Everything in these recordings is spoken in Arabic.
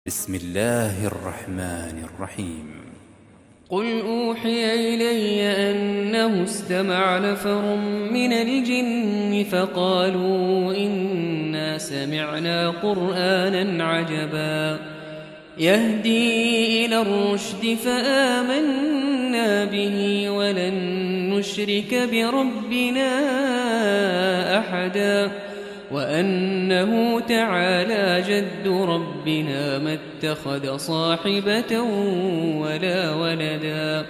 بسم الله الرحمن الرحيم. قل أوحي إلي أنه استمع نفر من الجن فقالوا إنا سمعنا قرآنا عجبا يهدي إلى الرشد فآمنا به ولن نشرك بربنا أحدا وأنه تعالى جد ربنا ما اتخذ صاحبة ولا ولدا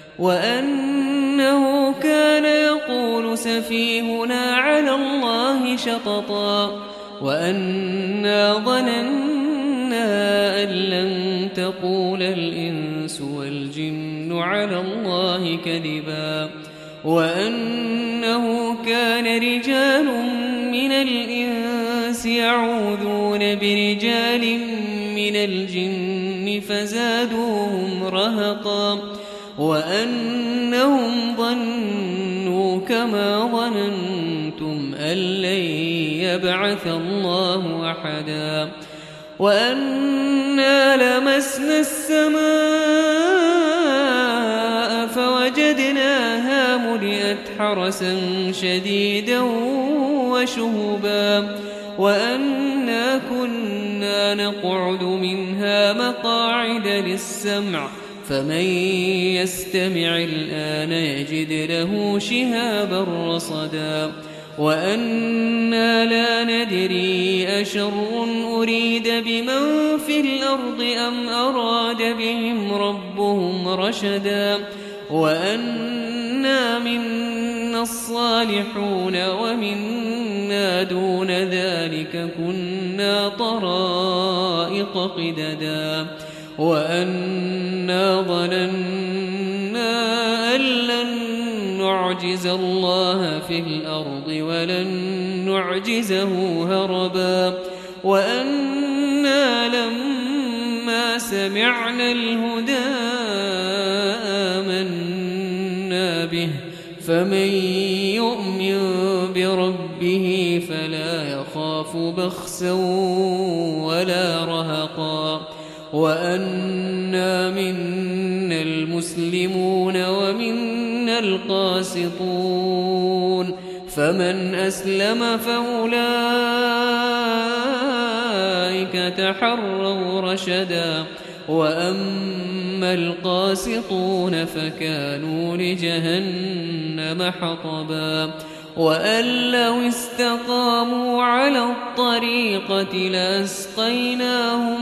وأنه كان يقول سفيهنا على الله شططا وأنا ظننا أن لن تقول الإنس والجن على الله كذبا وأنه كان رجال من الإنس يعوذون برجال من الجن فزادوهم رهقا وأنهم ظنوا كما ظننتم أن لن يبعث الله أحدا وأنا لمسنا السماء فوجدناها ملئت حرسا شديدا وشهبا وأنا كنا نقعد منها مقاعد للسمع فمن يستمع الآن يجد له شهابا رصدا وأنا لا ندري أشر أريد بمن في الأرض أم أراد بهم ربهم رشدا وأنا منا الصالحون ومنا دون ذلك كنا طرائق قددا وأنا ظننا أن لن نعجز الله في الأرض ولن نعجزه هربا وأنا لما سمعنا الهدى آمنا به فمن يؤمن بربه فلا يخاف بخسا ولا رهقا وأنا منا المسلمون ومنا القاسطون فمن أسلم فأولئك تحروا رشدا وأما القاسطون فكانوا لجهنم حطبا وأن لو استقاموا على الطريقة لأسقيناهم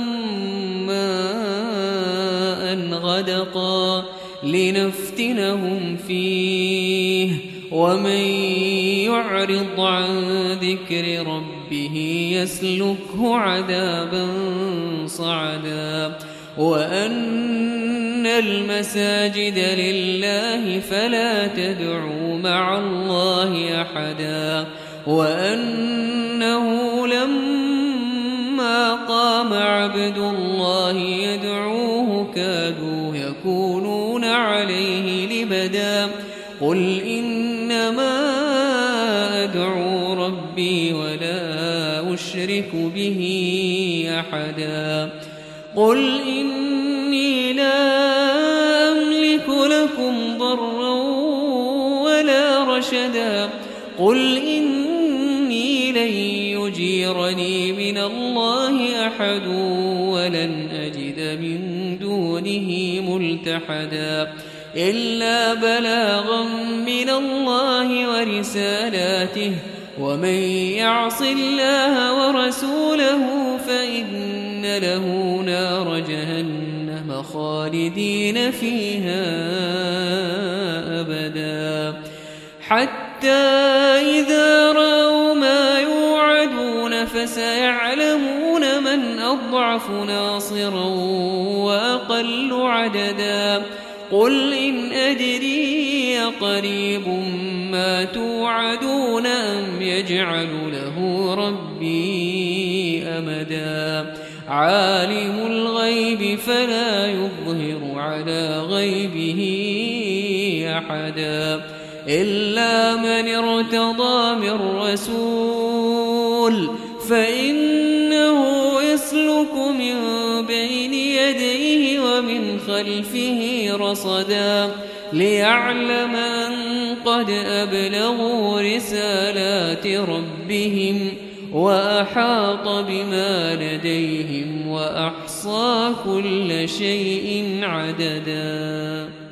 ماء غدقا لنفتنهم فيه ومن يعرض عن ذكر ربه يسلكه عذابا صعدا وأن المساجد لله فلا تدعوا مع الله أحدا وأنه لما قام عبد الله يدعوه كادوا يكونون عليه لبدا قل إنما أدعو ربي ولا أشرك به أحدا قل إني لا أملك لكم ضرا ولا رشدا قل إني لن يجيرني من الله أحد ولن أجد من دونه ملتحدا إلا بلاغا من الله ورسالاته ومن يعص الله ورسوله فإن له نار جهنم خالدين فيها أبدا حتى إذا رأوا ما يوعدون فسيعلمون من أضعف ناصرا وأقل عددا قل إن أدري قريب ما توعدون أم يجعل له ربي أمدا عالم الغيب فلا يظهر على غيبه أحدا إلا من ارتضى من رسول فإنه يسلك من بين يديه ومن خلفه رصدا ليعلم أن قد أبلغوا رسالات ربهم وأحاط بما لديهم وأحصى كل شيء عددا.